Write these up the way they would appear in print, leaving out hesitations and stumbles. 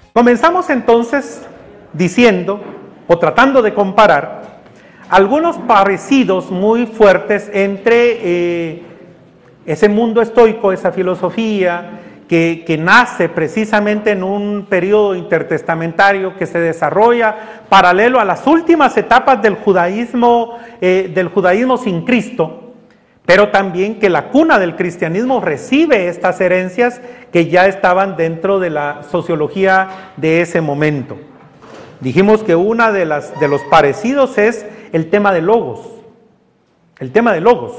Comenzamos entonces diciendo o tratando de comparar algunos parecidos muy fuertes entre ese mundo estoico, esa filosofía que nace precisamente en un periodo intertestamentario que se desarrolla paralelo a las últimas etapas del judaísmo sin Cristo, pero también que la cuna del cristianismo recibe estas herencias que ya estaban dentro de la sociología de ese momento. Dijimos que una de los parecidos es el tema de logos. El tema de logos.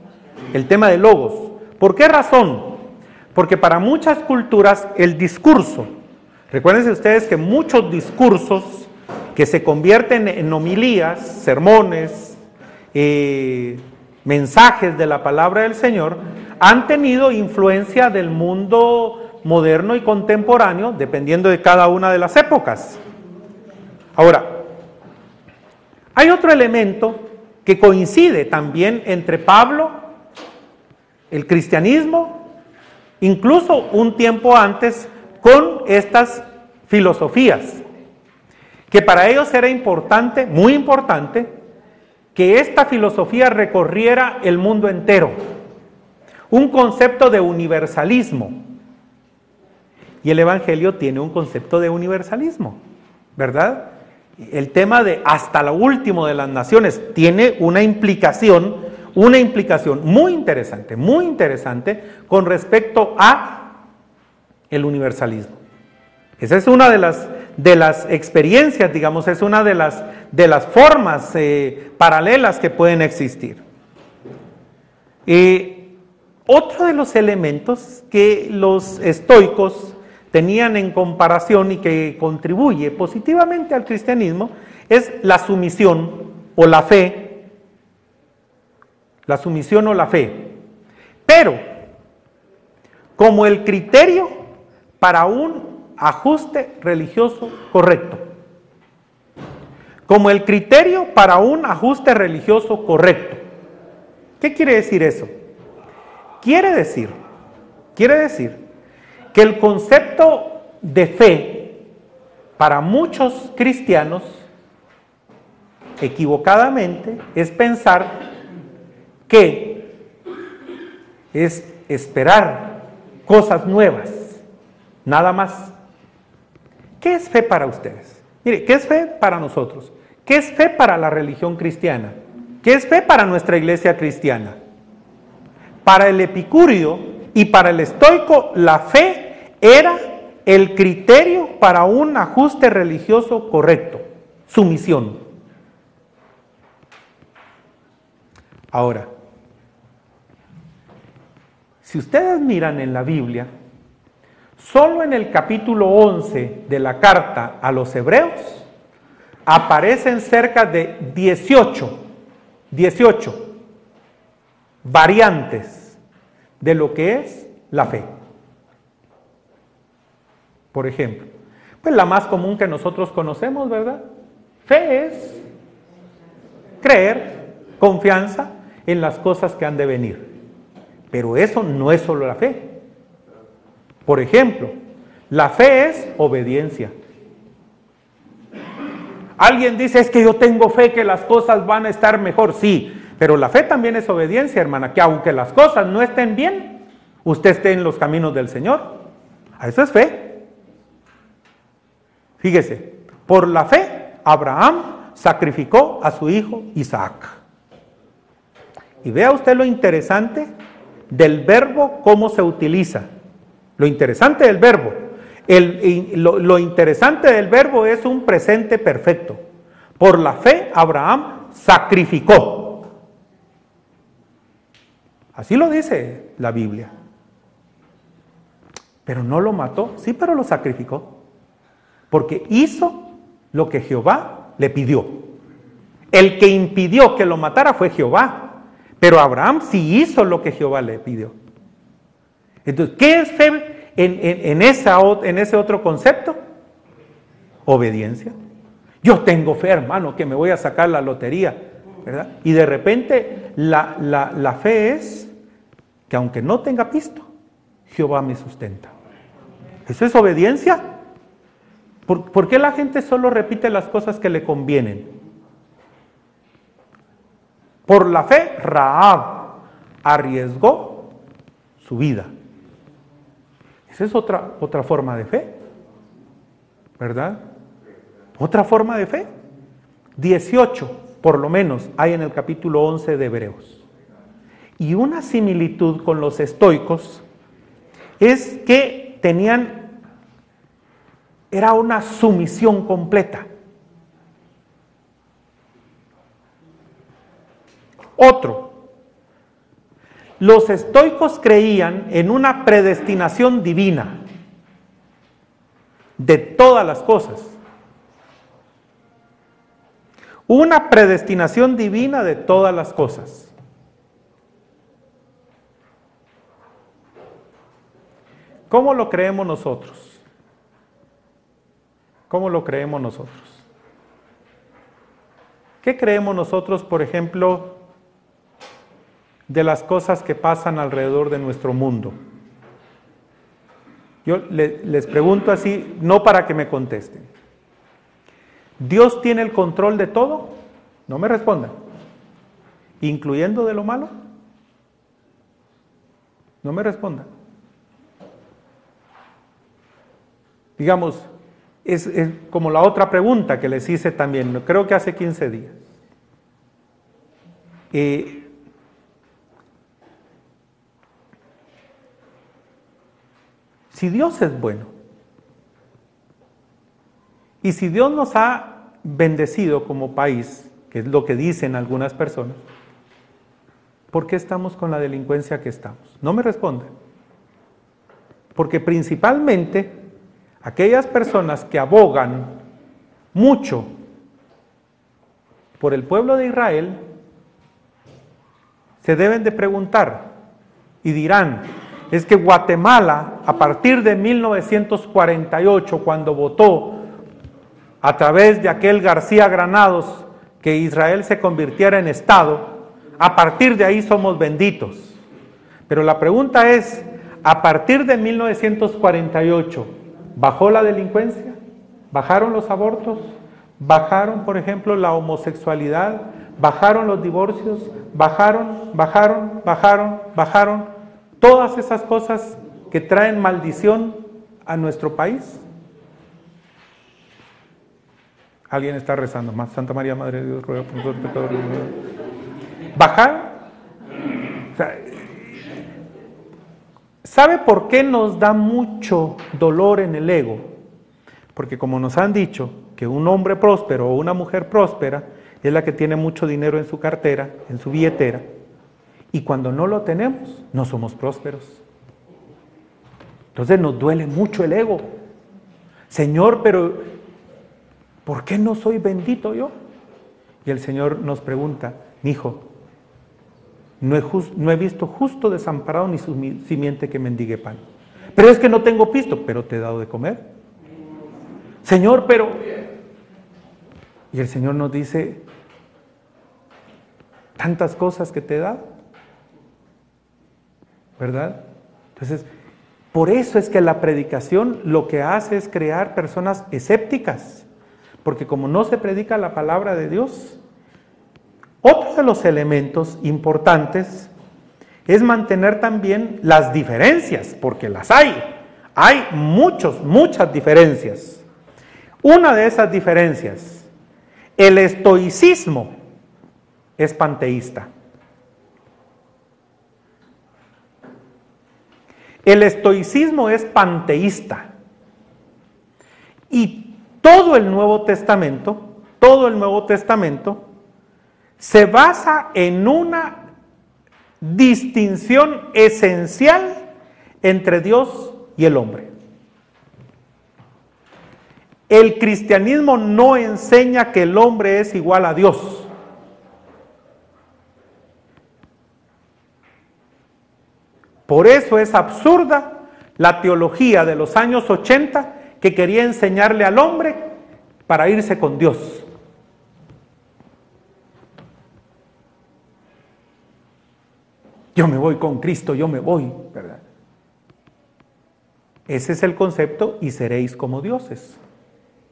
¿Por qué razón? Porque para muchas culturas el discurso, recuérdense ustedes que muchos discursos que se convierten en homilías, sermones, mensajes de la palabra del Señor, han tenido influencia del mundo moderno y contemporáneo, dependiendo de cada una de las épocas. Ahora, hay otro elemento que coincide también entre Pablo, el cristianismo, incluso un tiempo antes, con estas filosofías, que para ellos era importante, muy importante, que esta filosofía recorriera el mundo entero, un concepto de universalismo, y el Evangelio tiene un concepto de universalismo, ¿verdad? El tema de hasta lo último de las naciones tiene una implicación muy interesante con respecto a el universalismo. Esa es una de las experiencias, digamos, es una de las formas paralelas que pueden existir. Otro de los elementos que los estoicos tenían en comparación y que contribuye positivamente al cristianismo es la sumisión o la fe. La sumisión o la fe. Pero, como el criterio para un ajuste religioso correcto. Como el criterio para un ajuste religioso correcto. ¿Qué quiere decir eso? Quiere decir que el concepto de fe para muchos cristianos, equivocadamente, es pensar que es esperar cosas nuevas, nada más. ¿Qué es fe para ustedes? Mire, ¿qué es fe para nosotros? ¿Qué es fe para la religión cristiana? ¿Qué es fe para nuestra iglesia cristiana? Para el epicúreo y para el estoico, la fe era el criterio para un ajuste religioso correcto, sumisión. Ahora, si ustedes miran en la Biblia, solo en el capítulo 11 de la carta a los Hebreos aparecen cerca de 18 variantes de lo que es la fe. Por ejemplo, pues la más común que nosotros conocemos, ¿verdad? Fe es creer, confianza en las cosas que han de venir. Pero eso no es solo la fe. Por ejemplo, la fe es obediencia. Alguien dice, es que yo tengo fe que las cosas van a estar mejor. Sí, pero la fe también es obediencia, hermana, que aunque las cosas no estén bien, usted esté en los caminos del Señor. Eso es fe. Fíjese, por la fe, Abraham sacrificó a su hijo Isaac. Y vea usted lo interesante del verbo, cómo se utiliza. Lo interesante del verbo. Lo interesante del verbo es un presente perfecto. Por la fe, Abraham sacrificó. Así lo dice la Biblia. Pero no lo mató, sí, pero lo sacrificó. Porque hizo lo que Jehová le pidió. El que impidió que lo matara fue Jehová. Pero Abraham sí hizo lo que Jehová le pidió. Entonces, ¿qué es fe en ese otro concepto? Obediencia. Yo tengo fe, hermano, que me voy a sacar la lotería, ¿verdad? Y de repente la fe es que aunque no tenga pisto, Jehová me sustenta. ¿Eso es obediencia? ¿Por qué la gente solo repite las cosas que le convienen? Por la fe, Rahab arriesgó su vida. Esa es otra forma de fe, ¿verdad? Otra forma de fe. 18, por lo menos, hay en el capítulo 11 de Hebreos. Y una similitud con los estoicos es que era una sumisión completa. Otro, los estoicos creían en una predestinación divina de todas las cosas. Una predestinación divina de todas las cosas. ¿Cómo lo creemos nosotros? ¿Cómo lo creemos nosotros? ¿Qué creemos nosotros, por ejemplo, de las cosas que pasan alrededor de nuestro mundo? Yo les pregunto así, no para que me contesten. ¿Dios tiene el control de todo? No me respondan. ¿Incluyendo de lo malo? No me respondan. Digamos, es como la otra pregunta que les hice también, creo que hace 15 días. Si Dios es bueno, y si Dios nos ha bendecido como país, que es lo que dicen algunas personas, ¿por qué estamos con la delincuencia que estamos? No me respondan. Porque principalmente aquellas personas que abogan mucho por el pueblo de Israel se deben de preguntar y dirán, es que Guatemala, a partir de 1948, cuando votó a través de aquel García Granados que Israel se convirtiera en Estado, a partir de ahí somos benditos. Pero la pregunta es, a partir de 1948, ¿bajó la delincuencia? ¿Bajaron los abortos? ¿Bajaron, por ejemplo, la homosexualidad? ¿Bajaron los divorcios? ¿Bajaron todas esas cosas que traen maldición a nuestro país? Alguien está rezando más. Santa María, Madre de Dios, ruega por nosotros pecadores. ¿Bajaron? O sea, ¿sabe por qué nos da mucho dolor en el ego? Porque como nos han dicho que un hombre próspero o una mujer próspera es la que tiene mucho dinero en su cartera, en su billetera, y cuando no lo tenemos, no somos prósperos. Entonces nos duele mucho el ego. Señor, pero ¿por qué no soy bendito yo? Y el Señor nos pregunta, hijo, no he visto justo desamparado ni su simiente que mendigue pan. Pero es que no tengo pisto, pero te he dado de comer. Señor, pero... Y el Señor nos dice, tantas cosas que te he dado, ¿verdad? Entonces, por eso es que la predicación lo que hace es crear personas escépticas, porque como no se predica la palabra de Dios, otro de los elementos importantes es mantener también las diferencias, porque las hay muchas diferencias. Una de esas diferencias, el estoicismo es panteísta. El estoicismo es panteísta. Y todo el Nuevo Testamento se basa en una distinción esencial entre Dios y el hombre. El cristianismo no enseña que el hombre es igual a Dios. Por eso es absurda la teología de los años 80 que quería enseñarle al hombre para irse con Dios. Yo me voy con Cristo, yo me voy, ¿verdad? Ese es el concepto, y seréis como dioses.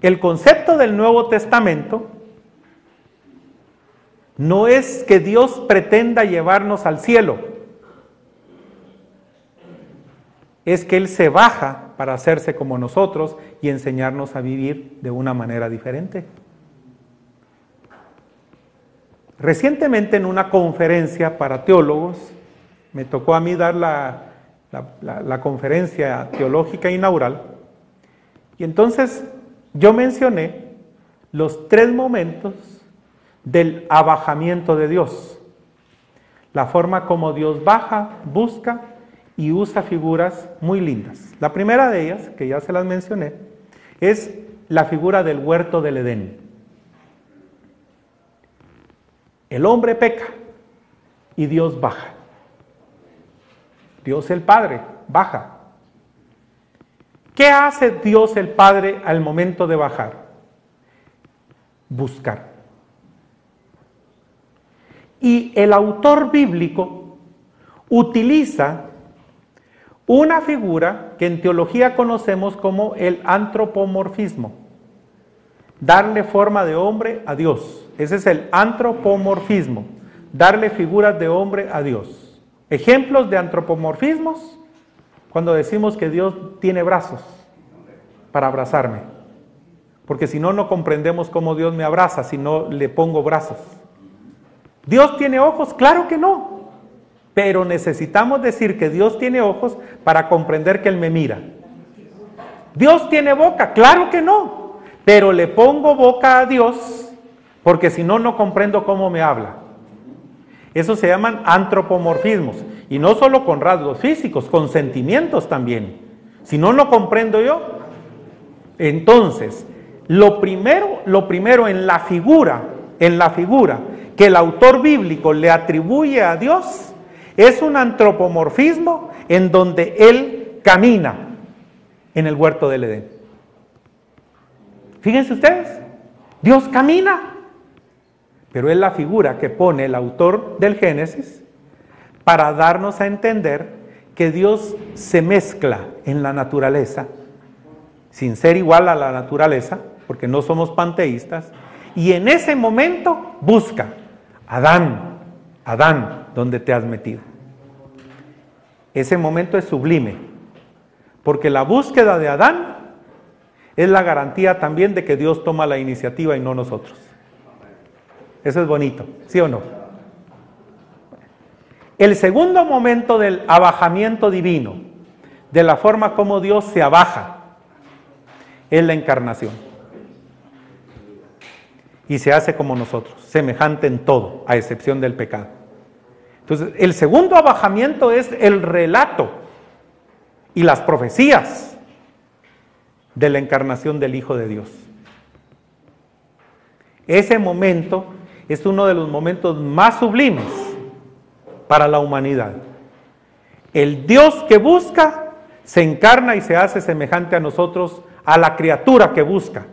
El concepto del Nuevo Testamento no es que Dios pretenda llevarnos al cielo, es que Él se baja para hacerse como nosotros y enseñarnos a vivir de una manera diferente. Recientemente en una conferencia para teólogos, me tocó a mí dar la conferencia teológica inaugural, y entonces yo mencioné los 3 momentos del abajamiento de Dios, la forma como Dios baja, busca y usa figuras muy lindas. La primera de ellas, que ya se las mencioné, es la figura del huerto del Edén. El hombre peca y Dios baja. Dios el Padre baja. ¿Qué hace Dios el Padre al momento de bajar? Buscar. Y el autor bíblico utiliza una figura que en teología conocemos como el antropomorfismo. Darle forma de hombre a Dios. Ese es el antropomorfismo. Darle figuras de hombre a Dios. Ejemplos de antropomorfismos, cuando decimos que Dios tiene brazos para abrazarme. Porque si no, no comprendemos cómo Dios me abraza si no le pongo brazos. ¿Dios tiene ojos? Claro que no. Pero necesitamos decir que Dios tiene ojos para comprender que Él me mira. ¿Dios tiene boca? Claro que no. Pero le pongo boca a Dios porque si no, no comprendo cómo me habla. Eso se llaman antropomorfismos. Y no solo con rasgos físicos, con sentimientos también. Si no, no comprendo yo. Entonces, lo primero en la figura que el autor bíblico le atribuye a Dios es un antropomorfismo en donde Él camina en el huerto del Edén. Fíjense ustedes, Dios camina, pero es la figura que pone el autor del Génesis para darnos a entender que Dios se mezcla en la naturaleza, sin ser igual a la naturaleza, porque no somos panteístas, y en ese momento busca, Adán, Adán, ¿dónde te has metido? Ese momento es sublime, porque la búsqueda de Adán es la garantía también de que Dios toma la iniciativa y no nosotros. Eso es bonito, ¿sí o no? El segundo momento del abajamiento divino, de la forma como Dios se abaja, es la encarnación. Y se hace como nosotros, semejante en todo, a excepción del pecado. Entonces, el segundo abajamiento es el relato y las profecías de la encarnación del Hijo de Dios. Ese momento es uno de los momentos más sublimes para la humanidad. El Dios que busca se encarna y se hace semejante a nosotros, a la criatura que busca.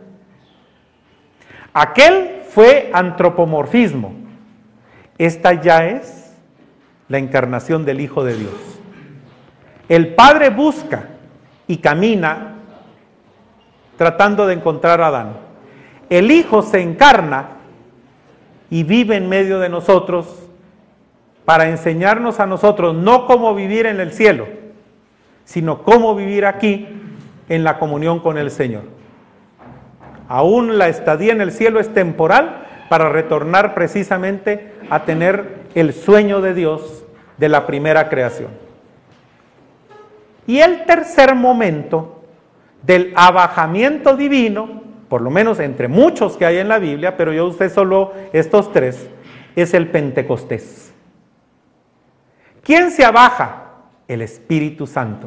Aquel fue antropomorfismo. Esta ya es la encarnación del Hijo de Dios. El Padre busca y camina tratando de encontrar a Adán. El Hijo se encarna y vive en medio de nosotros para enseñarnos a nosotros no cómo vivir en el cielo, sino cómo vivir aquí en la comunión con el Señor. Aún la estadía en el cielo es temporal para retornar precisamente a tener el sueño de Dios de la primera creación. Y el tercer momento del abajamiento divino, por lo menos entre muchos que hay en la Biblia, pero yo usé solo estos 3, es el Pentecostés. ¿Quién se abaja? El Espíritu Santo.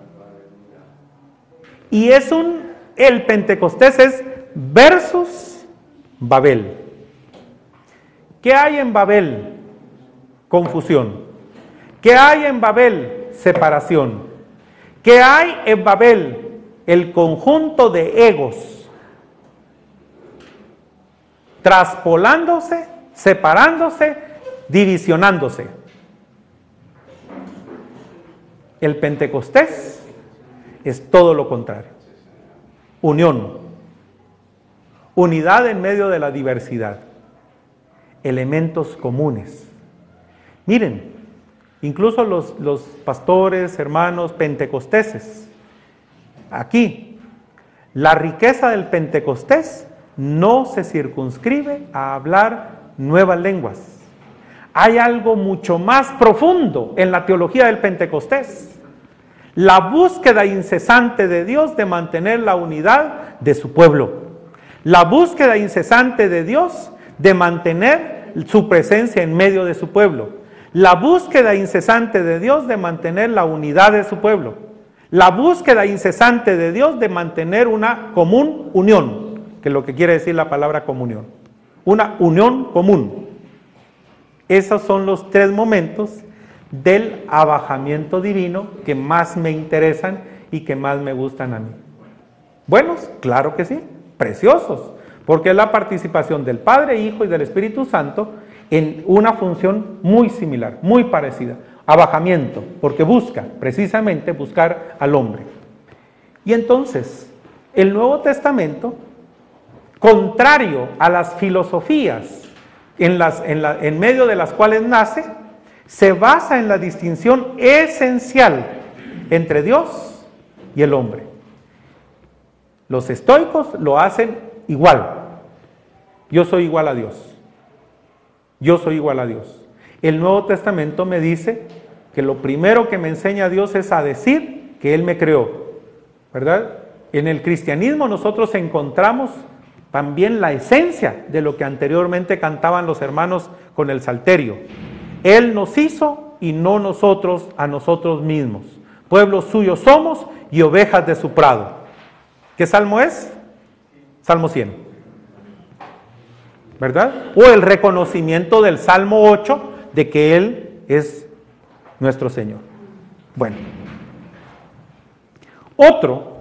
Y el Pentecostés es versus Babel. ¿Qué hay en Babel? Confusión. ¿Qué hay en Babel? Separación. ¿Qué hay en Babel? El conjunto de egos traspolándose, separándose, divisionándose. El Pentecostés es todo lo contrario. Unión. unidad en medio de la diversidad, elementos comunes. Miren, incluso los pastores, hermanos pentecosteses, aquí, la riqueza del Pentecostés no se circunscribe a hablar nuevas lenguas. Hay algo mucho más profundo en la teología del Pentecostés. La búsqueda incesante de Dios de mantener la unidad de su pueblo. La búsqueda incesante de Dios de mantener su presencia en medio de su pueblo. La búsqueda incesante de Dios de mantener la unidad de su pueblo. La búsqueda incesante de Dios de mantener una común unión, que es lo que quiere decir la palabra comunión. Una unión común. Esos son los tres momentos del abajamiento divino que más me interesan y que más me gustan a mí. Buenos, claro que sí, preciosos, porque es la participación del Padre, Hijo y del Espíritu Santo en una función muy similar, muy parecida. Abajamiento, porque busca, precisamente buscar al hombre. Y entonces, el Nuevo Testamento, contrario a las filosofías en medio de las cuales nace, se basa en la distinción esencial entre Dios y el hombre. Los estoicos lo hacen igual. Yo soy igual a Dios. Yo soy igual a Dios. El Nuevo Testamento me dice que lo primero que me enseña Dios es a decir que Él me creó, ¿verdad? En el cristianismo nosotros encontramos también la esencia de lo que anteriormente cantaban los hermanos con el salterio. Él nos hizo y no nosotros a nosotros mismos. Pueblo suyo somos y ovejas de su prado. ¿Qué salmo es? Salmo 100. ¿Verdad? O el reconocimiento del Salmo 8 de que Él es nuestro Señor. Bueno. Otro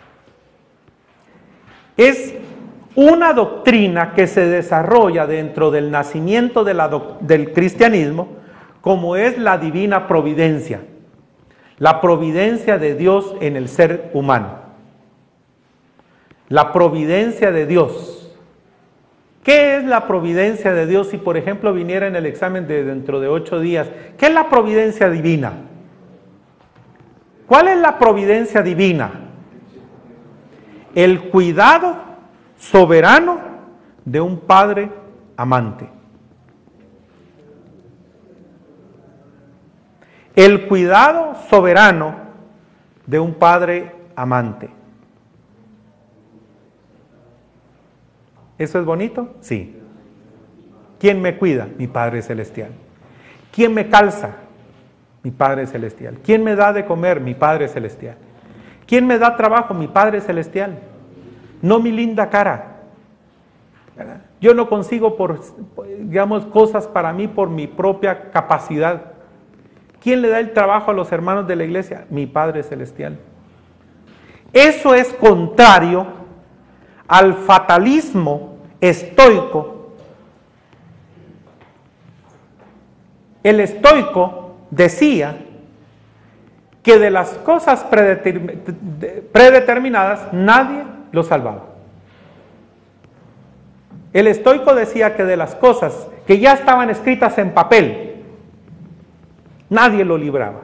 es una doctrina que se desarrolla dentro del nacimiento del cristianismo, como es la divina providencia, la providencia de Dios en el ser humano. La providencia de Dios. ¿Qué es la providencia de Dios? Si por ejemplo viniera en el examen de dentro de 8 días, ¿qué es la providencia divina? ¿Cuál es la providencia divina? El cuidado soberano de un padre amante. El cuidado soberano de un padre amante. ¿Eso es bonito? Sí. ¿Quién me cuida? Mi Padre Celestial. ¿Quién me calza? Mi Padre Celestial. ¿Quién me da de comer? Mi Padre Celestial. ¿Quién me da trabajo? Mi Padre Celestial. No mi linda cara. ¿Verdad? Yo no consigo, digamos, cosas para mí por mi propia capacidad. ¿Quién le da el trabajo a los hermanos de la iglesia? Mi Padre Celestial. Eso es contrario al fatalismo estoico. El estoico decía que de las cosas predeterminadas nadie lo salvaba. El estoico decía que de las cosas que ya estaban escritas en papel, nadie lo libraba.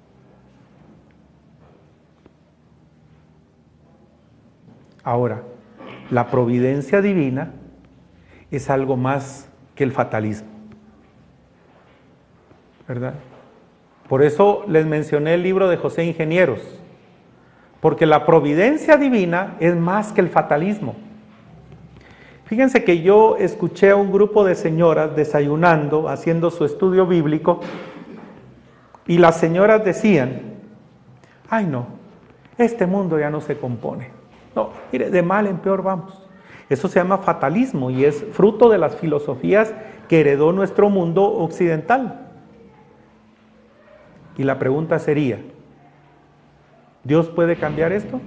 Ahora, la providencia divina es algo más que el fatalismo, ¿verdad? Por eso les mencioné el libro de José Ingenieros, porque la providencia divina es más que el fatalismo. Fíjense que yo escuché a un grupo de señoras desayunando, haciendo su estudio bíblico, y las señoras decían: ay no, este mundo ya no se compone. No, mire, de mal en peor vamos. Eso se llama fatalismo y es fruto de las filosofías que heredó nuestro mundo occidental. Y la pregunta sería: ¿Dios puede cambiar esto?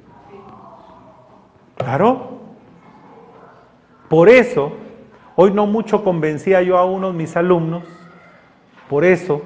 Claro. Por eso, hoy no mucho convencía yo a unos mis alumnos, por eso,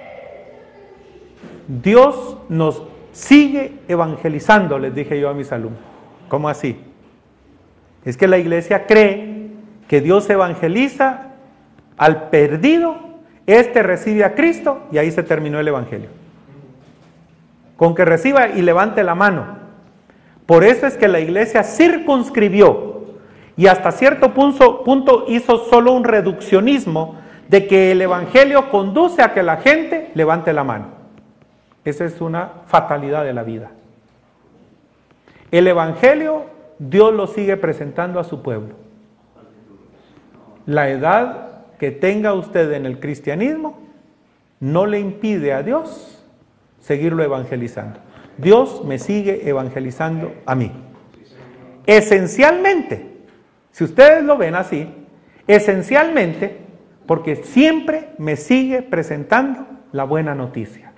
Dios nos sigue evangelizando, les dije yo a mis alumnos. ¿Cómo así? Es que la iglesia cree que Dios evangeliza al perdido, este recibe a Cristo y ahí se terminó el evangelio. Con que reciba y levante la mano. Por eso es que la iglesia circunscribió y hasta cierto punto hizo solo un reduccionismo de que el evangelio conduce a que la gente levante la mano. Esa es una fatalidad de la vida. El evangelio Dios lo sigue presentando a su pueblo. La edad que tenga usted en el cristianismo no le impide a Dios seguirlo evangelizando. Dios me sigue evangelizando a mí. Esencialmente, si ustedes lo ven así, esencialmente porque siempre me sigue presentando la buena noticia.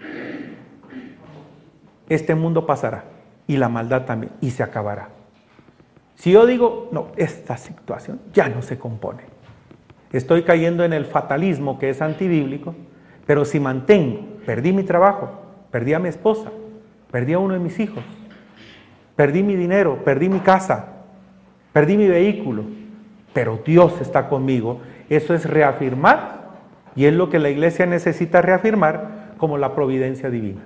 Este mundo pasará y la maldad también y se acabará. Si yo digo, no, esta situación ya no se compone, estoy cayendo en el fatalismo que es antibíblico, pero si mantengo, perdí mi trabajo, perdí a mi esposa, perdí a uno de mis hijos, perdí mi dinero, perdí mi casa, perdí mi vehículo, pero Dios está conmigo, eso es reafirmar, y es lo que la iglesia necesita reafirmar como la providencia divina.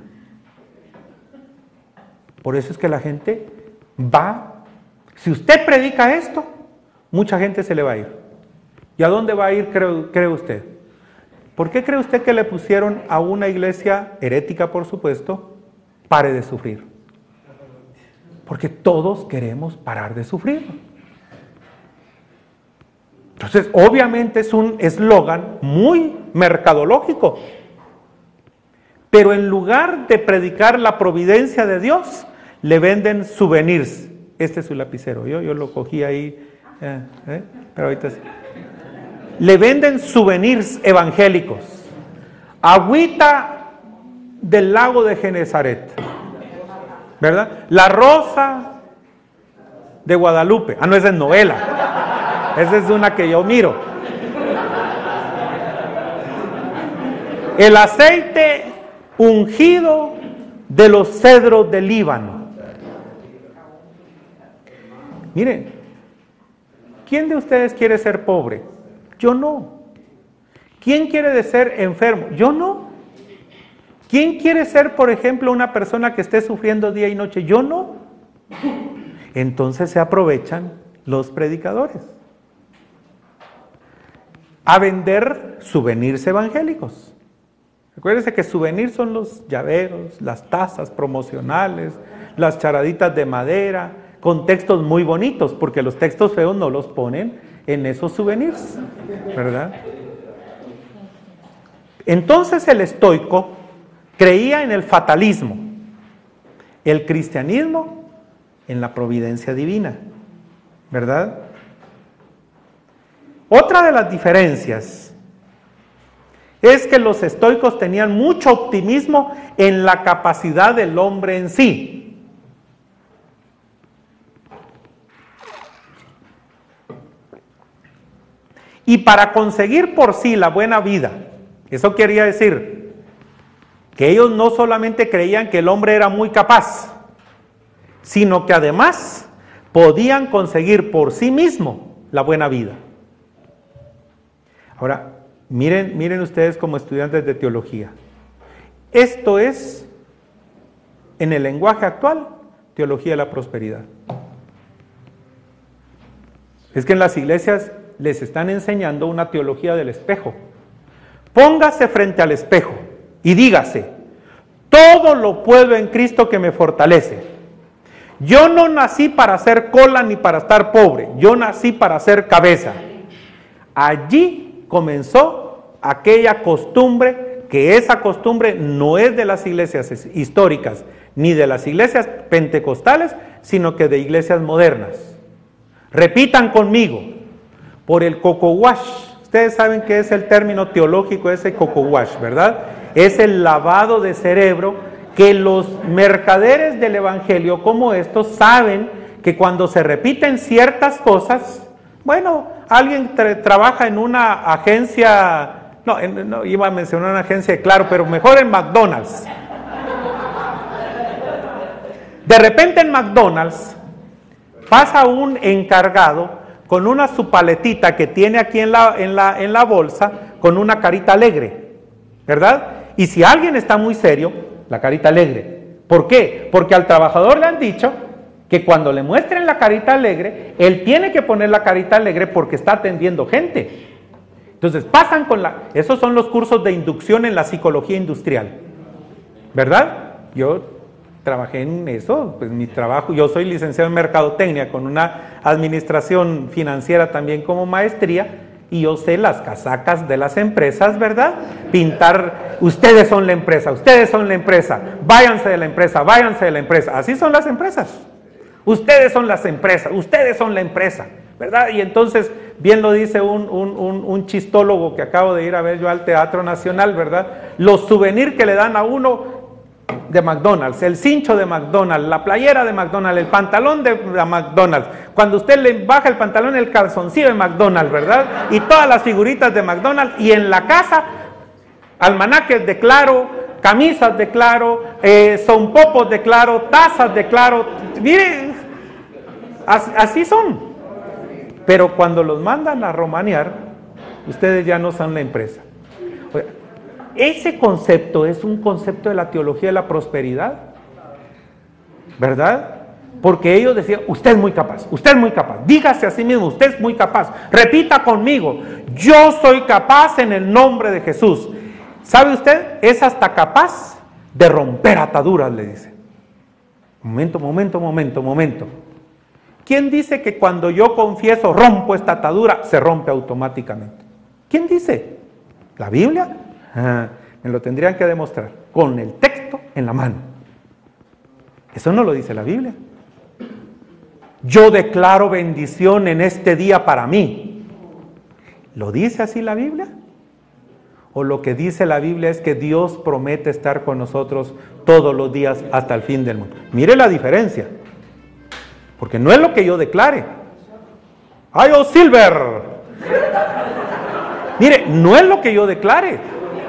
Por eso es que la gente va, si usted predica esto, mucha gente se le va a ir. ¿Y a dónde va a ir, cree usted? ¿Por qué cree usted que le pusieron a una iglesia herética, por supuesto, pare de sufrir? Porque todos queremos parar de sufrir. Entonces, obviamente es un eslogan muy mercadológico. Pero en lugar de predicar la providencia de Dios, le venden souvenirs. Este es su lapicero, yo lo cogí ahí, pero ahorita sí. Le venden souvenirs evangélicos. Agüita del lago de Genezaret, ¿verdad? La rosa de Guadalupe. No, esa es novela. Esa es una que yo miro. El aceite ungido de los cedros del Líbano. Miren, ¿quién de ustedes quiere ser pobre? Yo no. ¿Quién quiere ser enfermo? Yo no. ¿Quién quiere ser, por ejemplo, una persona que esté sufriendo día y noche? Yo no. Entonces se aprovechan los predicadores a vender souvenirs evangélicos. Recuérdense que souvenirs son los llaveros, las tazas promocionales, las charaditas de madera, con textos muy bonitos, porque los textos feos no los ponen en esos souvenirs, ¿verdad? Entonces el estoico creía en el fatalismo, el cristianismo en la providencia divina, ¿verdad? Otra de las diferencias es que los estoicos tenían mucho optimismo en la capacidad del hombre en sí. Y para conseguir por sí la buena vida, eso quería decir que ellos no solamente creían que el hombre era muy capaz, sino que además podían conseguir por sí mismo la buena vida. Ahora, miren ustedes como estudiantes de teología. Esto es, en el lenguaje actual, teología de la prosperidad. Es que en las iglesias les están enseñando una teología del espejo. Póngase frente al espejo y dígase: todo lo puedo en Cristo que me fortalece. Yo no nací para ser cola ni para estar pobre, yo nací para ser cabeza. Allí comenzó aquella costumbre, que esa costumbre no es de las iglesias históricas ni de las iglesias pentecostales, sino que de iglesias modernas. Repitan conmigo: por el coco wash. Ustedes saben qué es el término teológico ese coco wash, ¿verdad? Es el lavado de cerebro que los mercaderes del evangelio como estos saben que cuando se repiten ciertas cosas, bueno, alguien trabaja en una agencia, no iba a mencionar una agencia, claro, pero mejor en McDonald's. De repente en McDonald's pasa un encargado con una su paletita que tiene aquí en la bolsa, con una carita alegre, ¿verdad? Y si alguien está muy serio, la carita alegre. ¿Por qué? Porque al trabajador le han dicho que cuando le muestren la carita alegre, él tiene que poner la carita alegre porque está atendiendo gente. Entonces pasan esos son los cursos de inducción en la psicología industrial, ¿verdad? Yo trabajé en eso, pues mi trabajo, yo soy licenciado en mercadotecnia con una administración financiera también como maestría, y yo sé las casacas de las empresas, ¿verdad? Pintar, ustedes son la empresa, váyanse de la empresa, así son las empresas. Ustedes son las empresas, ustedes son la empresa, ¿verdad? Y entonces, bien lo dice un chistólogo que acabo de ir a ver yo al Teatro Nacional, ¿verdad? Los souvenirs que le dan a uno de McDonald's, el cincho de McDonald's, la playera de McDonald's, el pantalón de McDonald's, cuando usted le baja el pantalón, el calzoncillo de McDonald's, ¿verdad? Y todas las figuritas de McDonald's, y en la casa, almanaques de Claro, camisas de Claro, sonpopos de Claro, tazas de Claro, mire, así son. Pero cuando los mandan a romanear, ustedes ya no son la empresa. Ese concepto es un concepto de la teología de la prosperidad, ¿verdad? Porque ellos decían, usted es muy capaz, dígase a sí mismo, usted es muy capaz, repita conmigo, yo soy capaz en el nombre de Jesús. ¿Sabe usted? Es hasta capaz de romper ataduras, le dice. Momento. ¿Quién dice que cuando yo confieso rompo esta atadura, se rompe automáticamente? ¿Quién dice? ¿La Biblia? Me lo tendrían que demostrar con el texto en la mano. Eso no lo dice la Biblia. Yo declaro bendición en este día para mí. ¿Lo dice así la Biblia? ¿O lo que dice la Biblia es que Dios promete estar con nosotros todos los días hasta el fin del mundo? Mire la diferencia. Porque no es lo que yo declare. ¡Ay, oh Silver! Mire, no es lo que yo declare.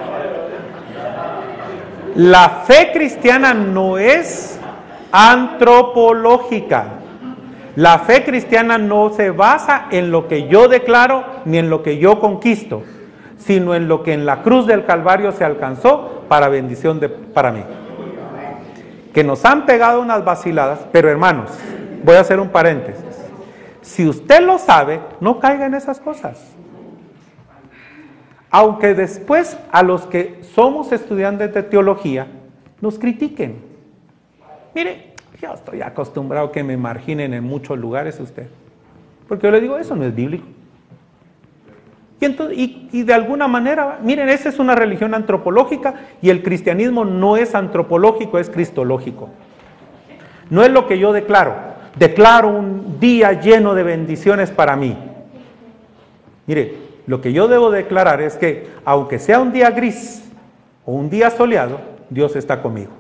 La fe cristiana no es antropológica. La fe cristiana no se basa en lo que yo declaro ni en lo que yo conquisto, sino en lo que en la cruz del Calvario se alcanzó para bendición para mí. Que nos han pegado unas vaciladas, pero hermanos, voy a hacer un paréntesis. Si usted lo sabe, no caiga en esas cosas. Aunque después a los que somos estudiantes de teología nos critiquen. Mire, yo estoy acostumbrado a que me marginen en muchos lugares usted. Porque yo le digo, eso no es bíblico. Y de alguna manera, miren, esa es una religión antropológica y el cristianismo no es antropológico, es cristológico. No es lo que yo declaro. Declaro un día lleno de bendiciones para mí. Mire, lo que yo debo declarar es que, aunque sea un día gris o un día soleado, Dios está conmigo.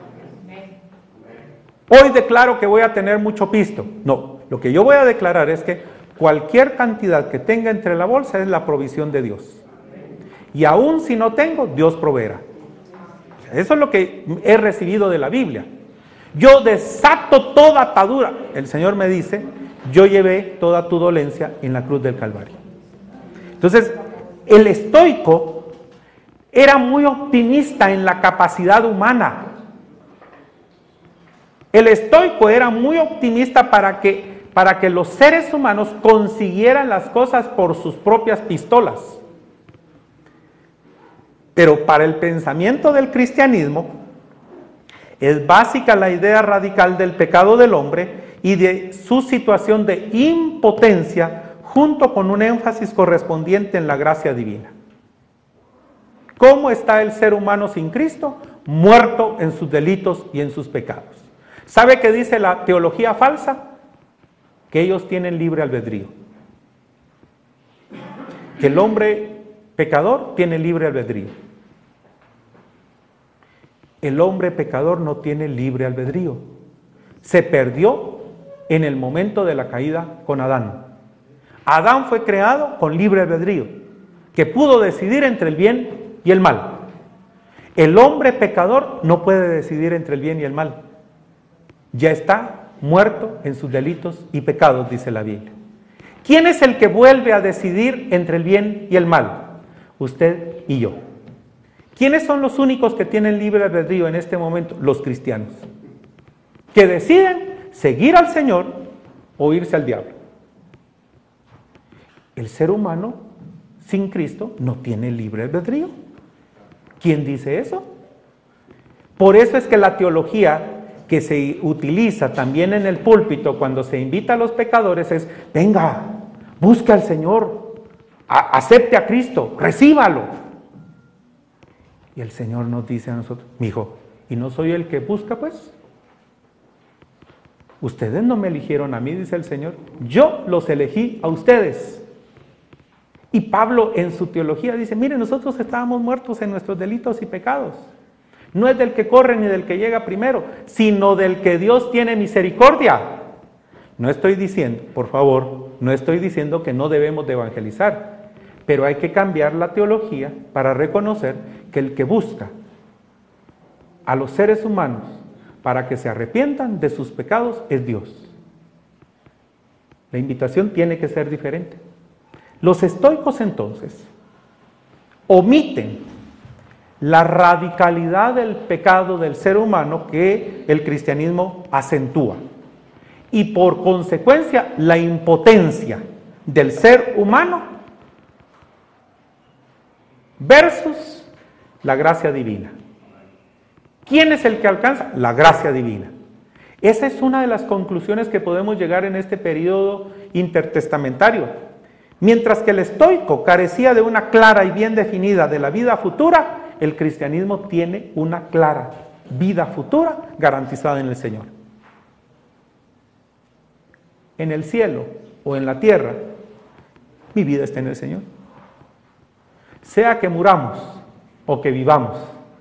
Hoy declaro que voy a tener mucho pisto. No, lo que yo voy a declarar es que cualquier cantidad que tenga entre la bolsa es la provisión de Dios. Y aún si no tengo, Dios proveerá. Eso es lo que he recibido de la Biblia. Yo desato toda atadura. El Señor me dice, yo llevé toda tu dolencia en la cruz del Calvario. Entonces, el estoico era muy optimista en la capacidad humana. El estoico era muy optimista para que los seres humanos consiguieran las cosas por sus propias pistolas. Pero para el pensamiento del cristianismo, es básica la idea radical del pecado del hombre y de su situación de impotencia, junto con un énfasis correspondiente en la gracia divina. ¿Cómo está el ser humano sin Cristo? Muerto en sus delitos y en sus pecados. ¿Sabe qué dice la teología falsa? Que ellos tienen libre albedrío. Que el hombre pecador tiene libre albedrío. El hombre pecador no tiene libre albedrío. Se perdió en el momento de la caída con Adán. Adán fue creado con libre albedrío, que pudo decidir entre el bien y el mal. El hombre pecador no puede decidir entre el bien y el mal. Ya está muerto en sus delitos y pecados, dice la Biblia. ¿Quién es el que vuelve a decidir entre el bien y el mal? Usted y yo. ¿Quiénes son los únicos que tienen libre albedrío en este momento? Los cristianos, que deciden seguir al Señor o irse al diablo. El ser humano sin Cristo no tiene libre albedrío. ¿Quién dice eso? Por eso es que la teología que se utiliza también en el púlpito cuando se invita a los pecadores es: venga, busque al Señor, acepte a Cristo, recíbalo. Y el Señor nos dice a nosotros: mijo, ¿y no soy el que busca, pues? Ustedes no me eligieron a mí, dice el Señor, yo los elegí a ustedes. Y Pablo en su teología dice: mire, nosotros estábamos muertos en nuestros delitos y pecados. No es del que corre ni del que llega primero, sino del que Dios tiene misericordia. No estoy diciendo, por favor, no estoy diciendo que no debemos de evangelizar, pero hay que cambiar la teología para reconocer que el que busca a los seres humanos para que se arrepientan de sus pecados es Dios. La invitación tiene que ser diferente. Los estoicos entonces omiten la radicalidad del pecado del ser humano que el cristianismo acentúa y por consecuencia la impotencia del ser humano versus la gracia divina. ¿Quién es el que alcanza? La gracia divina. Esa es una de las conclusiones que podemos llegar en este periodo intertestamentario. Mientras que el estoico carecía de una clara y bien definida de la vida futura, el cristianismo tiene una clara vida futura garantizada en el Señor. En el cielo o en la tierra, mi vida está en el Señor. Sea que muramos o que vivamos,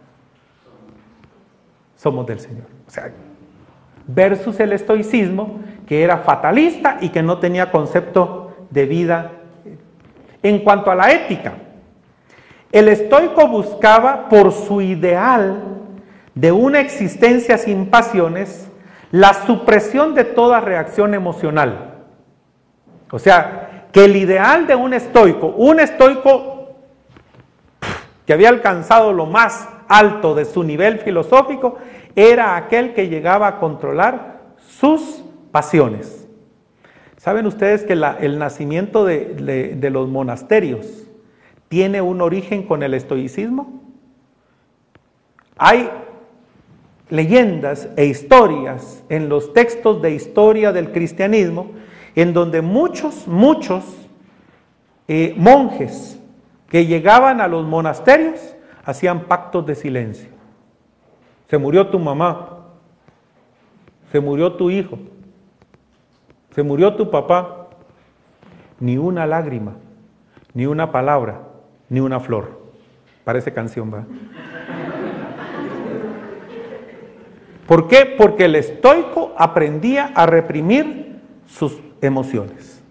somos del Señor. O sea, versus el estoicismo, que era fatalista y que no tenía concepto de vida. En cuanto a la ética, el estoico buscaba por su ideal de una existencia sin pasiones la supresión de toda reacción emocional. O sea, que el ideal de un estoico que había alcanzado lo más alto de su nivel filosófico, era aquel que llegaba a controlar sus pasiones. ¿Saben ustedes que el nacimiento de los monasterios tiene un origen con el estoicismo? Hay leyendas e historias en los textos de historia del cristianismo en donde muchos monjes que llegaban a los monasterios hacían pactos de silencio. Se murió tu mamá, se murió tu hijo, se murió tu papá, ni una lágrima, ni una palabra, ni una flor. Parece canción, ¿va? ¿Por qué? Porque el estoico aprendía a reprimir sus emociones.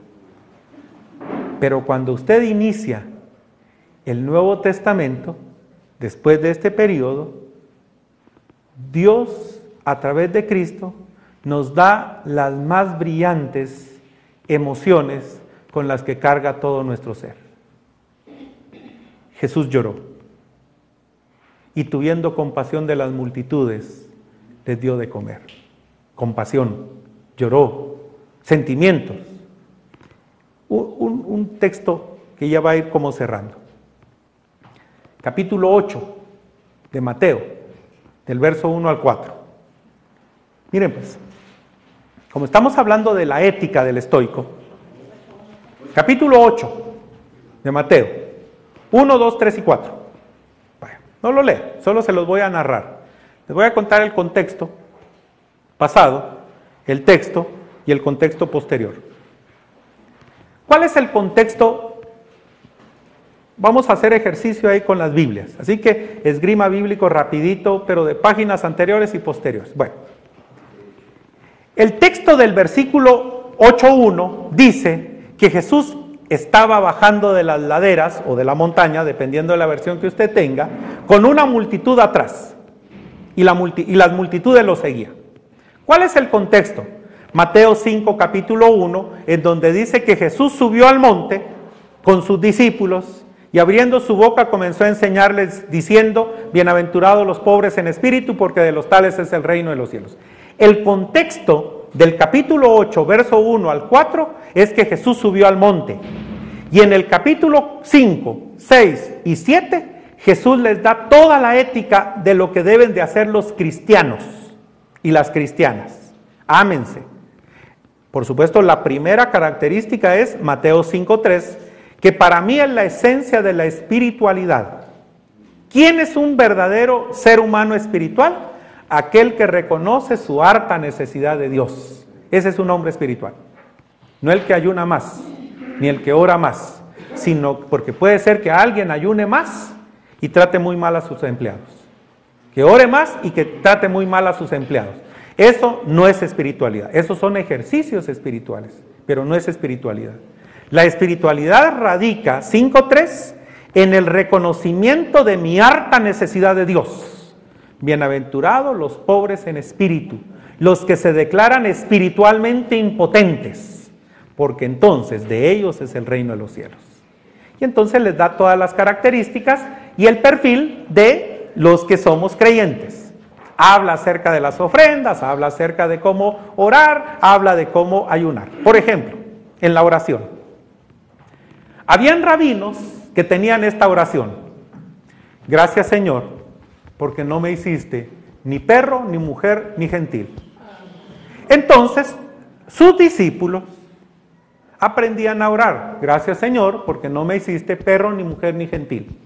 Pero cuando usted inicia el Nuevo Testamento, después de este periodo, Dios, a través de Cristo, nos da las más brillantes emociones con las que carga todo nuestro ser. Jesús lloró y tuviendo compasión de las multitudes, les dio de comer. Compasión, lloró, sentimientos. Un texto que ya va a ir como cerrando. Capítulo 8 de Mateo, del verso 1 al 4. Miren pues, como estamos hablando de la ética del estoico, capítulo 8 de Mateo, 1, 2, 3 y 4. Vaya, no lo lea, solo se los voy a narrar. Les voy a contar el contexto pasado, el texto y el contexto posterior. ¿Cuál es el contexto? Vamos a hacer ejercicio ahí con las Biblias, así que esgrima bíblico rapidito, pero de páginas anteriores y posteriores. Bueno, el texto del versículo 8.1 dice que Jesús estaba bajando de las laderas o de la montaña, dependiendo de la versión que usted tenga, con una multitud atrás, y las multitudes lo seguían. ¿Cuál es el contexto? Mateo 5, capítulo 1, en donde dice que Jesús subió al monte con sus discípulos y abriendo su boca comenzó a enseñarles diciendo, bienaventurados los pobres en espíritu, porque de los tales es el reino de los cielos. El contexto del capítulo 8, verso 1 al 4, es que Jesús subió al monte. Y en el capítulo 5, 6 y 7, Jesús les da toda la ética de lo que deben de hacer los cristianos y las cristianas. Ámense. Por supuesto, la primera característica es Mateo 5:3, que para mí es la esencia de la espiritualidad. ¿Quién es un verdadero ser humano espiritual? Aquel que reconoce su harta necesidad de Dios. Ese es un hombre espiritual. No el que ayuna más, ni el que ora más, sino porque puede ser que alguien ayune más y trate muy mal a sus empleados. Que ore más y que trate muy mal a sus empleados. Eso no es espiritualidad, esos son ejercicios espirituales, pero no es espiritualidad. La espiritualidad radica, 5.3, en el reconocimiento de mi harta necesidad de Dios. Bienaventurados los pobres en espíritu, los que se declaran espiritualmente impotentes, porque entonces de ellos es el reino de los cielos. Y entonces les da todas las características y el perfil de los que somos creyentes. Habla acerca de las ofrendas, habla acerca de cómo orar, habla de cómo ayunar. Por ejemplo, en la oración. Habían rabinos que tenían esta oración. Gracias, Señor, porque no me hiciste ni perro, ni mujer, ni gentil. Entonces, sus discípulos aprendían a orar. Gracias, Señor, porque no me hiciste perro, ni mujer, ni gentil.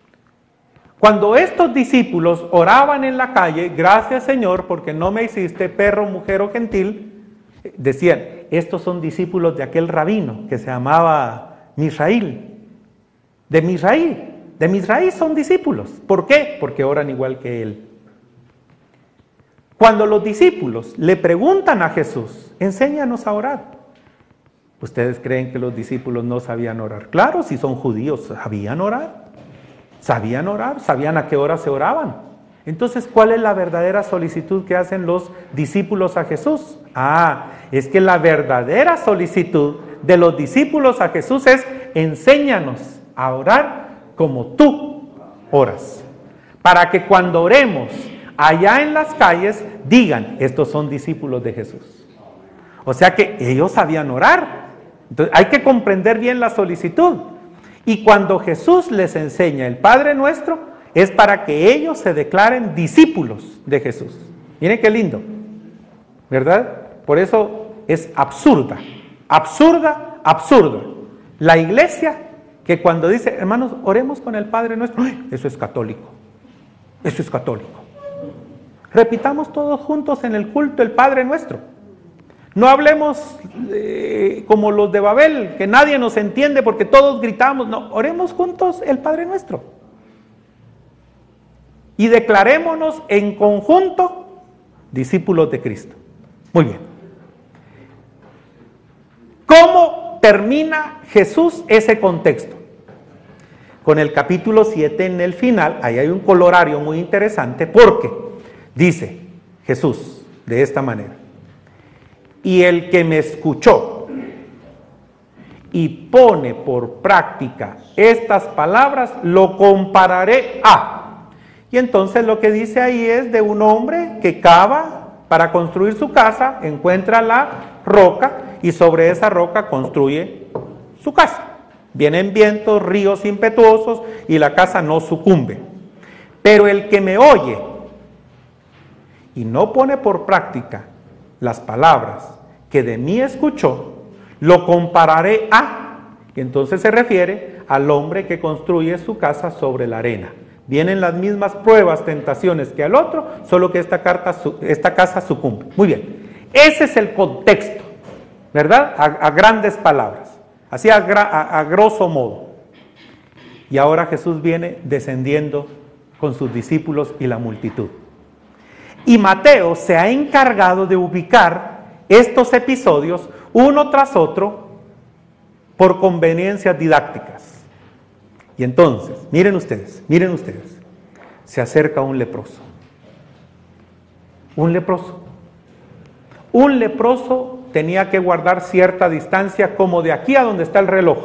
Cuando estos discípulos oraban en la calle, gracias Señor, porque no me hiciste perro, mujer o gentil, decían, estos son discípulos de aquel rabino que se llamaba Misraíl. De Misraíl son discípulos. ¿Por qué? Porque oran igual que él. Cuando los discípulos le preguntan a Jesús, enséñanos a orar. ¿Ustedes creen que los discípulos no sabían orar? Claro, si son judíos, sabían orar. Sabían orar, sabían a qué hora se oraban. Entonces, ¿cuál es la verdadera solicitud que hacen los discípulos a Jesús? Es que la verdadera solicitud de los discípulos a Jesús es enséñanos a orar como tú oras. Para que cuando oremos allá en las calles digan, estos son discípulos de Jesús. O sea que ellos sabían orar. Entonces, hay que comprender bien la solicitud. Y cuando Jesús les enseña el Padre Nuestro, es para que ellos se declaren discípulos de Jesús. Miren qué lindo, ¿verdad? Por eso es absurda, la iglesia que cuando dice, hermanos, oremos con el Padre Nuestro, eso es católico, Repitamos todos juntos en el culto el Padre Nuestro. No hablemos como los de Babel, que nadie nos entiende porque todos gritamos. No, oremos juntos el Padre Nuestro. Y declarémonos en conjunto discípulos de Cristo. Muy bien. ¿Cómo termina Jesús ese contexto? Con el capítulo 7 en el final, ahí hay un colorario muy interesante porque dice Jesús de esta manera. Y el que me escuchó y pone por práctica estas palabras, lo compararé a. Y entonces lo que dice ahí es de un hombre que cava para construir su casa, encuentra la roca y sobre esa roca construye su casa. Vienen vientos, ríos impetuosos y la casa no sucumbe. Pero el que me oye y no pone por práctica las palabras que de mí escuchó, lo compararé a, y entonces se refiere al hombre que construye su casa sobre la arena. Vienen las mismas pruebas, tentaciones que al otro, solo que esta casa sucumbe. Muy bien, ese es el contexto, ¿verdad? A grandes palabras, así a grosso modo. Y ahora Jesús viene descendiendo con sus discípulos y la multitud. Y Mateo se ha encargado de ubicar estos episodios uno tras otro por conveniencias didácticas. Y entonces, miren ustedes, se acerca un leproso. un leproso tenía que guardar cierta distancia, como de aquí a donde está el reloj.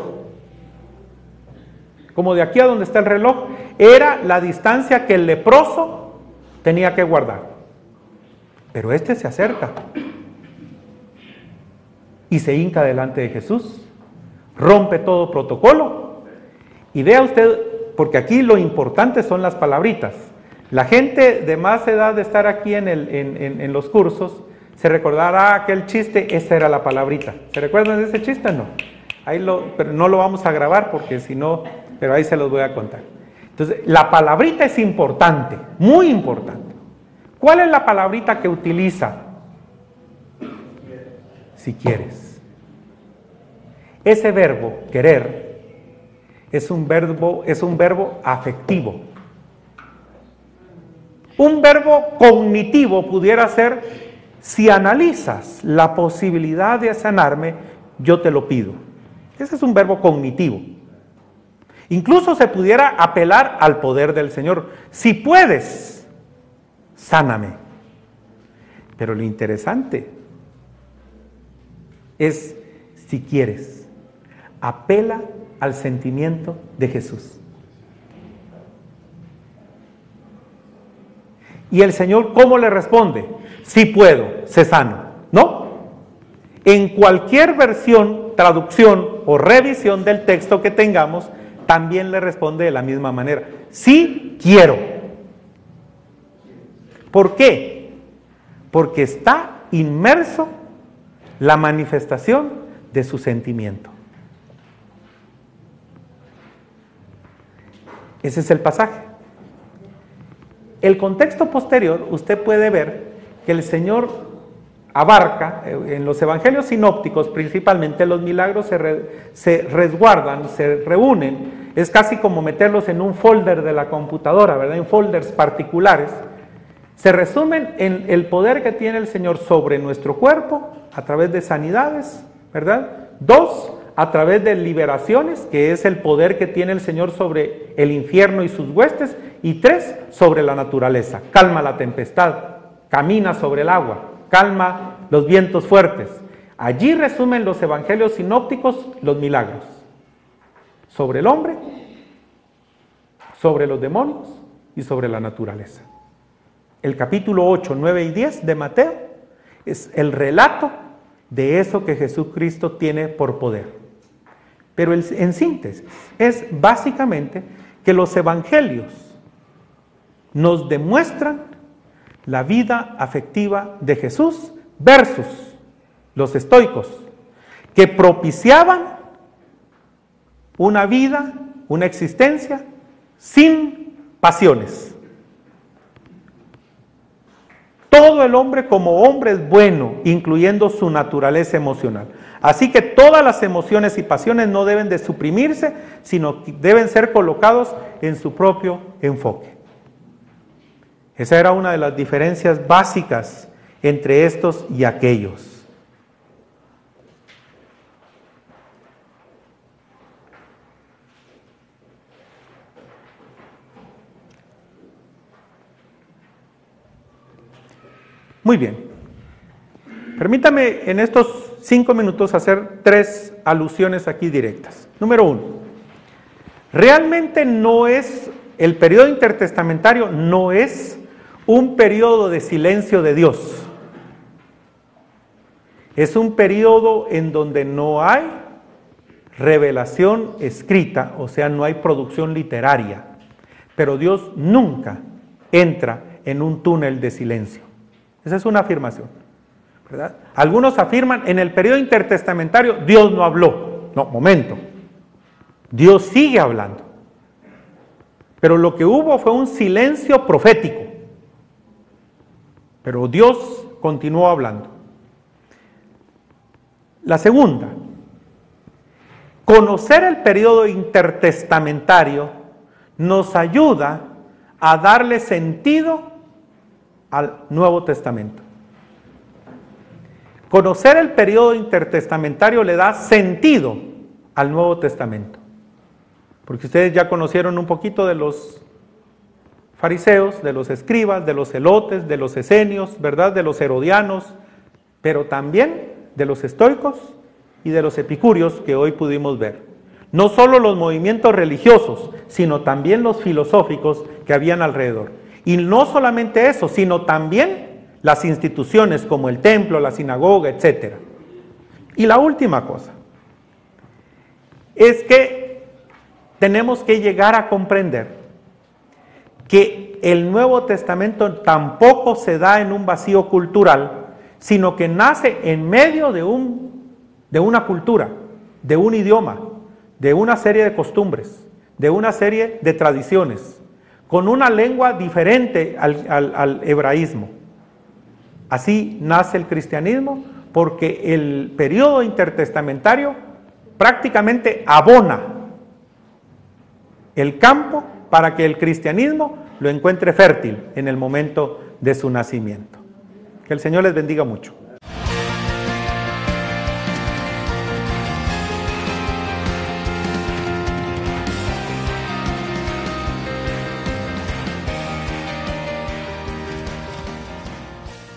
Como de aquí a donde está el reloj, era la distancia que el leproso tenía que guardar. Pero este se acerca y se hinca delante de Jesús, rompe todo protocolo. Y vea usted, porque aquí lo importante son las palabritas. La gente de más edad de estar aquí en los cursos, se recordará aquel chiste, esa era la palabrita. ¿Se recuerdan de ese chiste? No. Pero no lo vamos a grabar porque si no, pero ahí se los voy a contar. Entonces, la palabrita es importante, muy importante. ¿Cuál es la palabrita que utiliza? Si quieres. Ese verbo, querer, es un verbo afectivo. Un verbo cognitivo pudiera ser: si analizas la posibilidad de sanarme, yo te lo pido. Ese es un verbo cognitivo. Incluso se pudiera apelar al poder del Señor. Si puedes, sáname. Pero lo interesante es: si quieres, apela al sentimiento de Jesús. Y el Señor, ¿cómo le responde? Si puedo, sé sano. ¿No? En cualquier versión, traducción o revisión del texto que tengamos, también le responde de la misma manera: sí quiero. ¿Por qué? Porque está inmerso la manifestación de su sentimiento. Ese es el pasaje. El contexto posterior, usted puede ver que el Señor abarca, en los evangelios sinópticos principalmente, los milagros se resguardan, se reúnen, es casi como meterlos en un folder de la computadora, ¿verdad? En folders particulares. Se resumen en el poder que tiene el Señor sobre nuestro cuerpo a través de sanidades, ¿verdad? 2, a través de liberaciones, que es el poder que tiene el Señor sobre el infierno y sus huestes. Y 3, sobre la naturaleza: calma la tempestad, camina sobre el agua, calma los vientos fuertes. Allí resumen los evangelios sinópticos los milagros: sobre el hombre, sobre los demonios y sobre la naturaleza. El capítulo 8, 9 y 10 de Mateo es el relato de eso que Jesucristo tiene por poder. Pero en síntesis, es básicamente que los evangelios nos demuestran la vida afectiva de Jesús versus los estoicos, que propiciaban una vida, una existencia sin pasiones. Todo el hombre como hombre es bueno, incluyendo su naturaleza emocional. Así que todas las emociones y pasiones no deben de suprimirse, sino que deben ser colocados en su propio enfoque. Esa era una de las diferencias básicas entre estos y aquellos. Muy bien. Permítame en estos 5 minutos hacer 3 alusiones aquí directas. Número 1. Realmente no es, el periodo intertestamentario no es un periodo de silencio de Dios. Es un periodo en donde no hay revelación escrita, o sea, no hay producción literaria. Pero Dios nunca entra en un túnel de silencio. Esa es una afirmación, ¿verdad? Algunos afirman, en el periodo intertestamentario Dios no habló. No, momento. Dios sigue hablando. Pero lo que hubo fue un silencio profético. Pero Dios continuó hablando. La segunda, conocer el periodo intertestamentario nos ayuda a darle sentido al Nuevo Testamento. Conocer el periodo intertestamentario le da sentido al Nuevo Testamento. Porque ustedes ya conocieron un poquito de los fariseos, de los escribas, de los celotes, de los esenios, ¿verdad? De los herodianos, pero también de los estoicos y de los epicúreos que hoy pudimos ver. No solo los movimientos religiosos, sino también los filosóficos que habían alrededor. Y no solamente eso, sino también las instituciones como el templo, la sinagoga, etc. Y la última cosa es que tenemos que llegar a comprender que el Nuevo Testamento tampoco se da en un vacío cultural, sino que nace en medio de una cultura, de un idioma, de una serie de costumbres, de una serie de tradiciones, con una lengua diferente al hebraísmo. Así nace el cristianismo, porque el periodo intertestamentario prácticamente abona el campo para que el cristianismo lo encuentre fértil en el momento de su nacimiento. Que el Señor les bendiga mucho.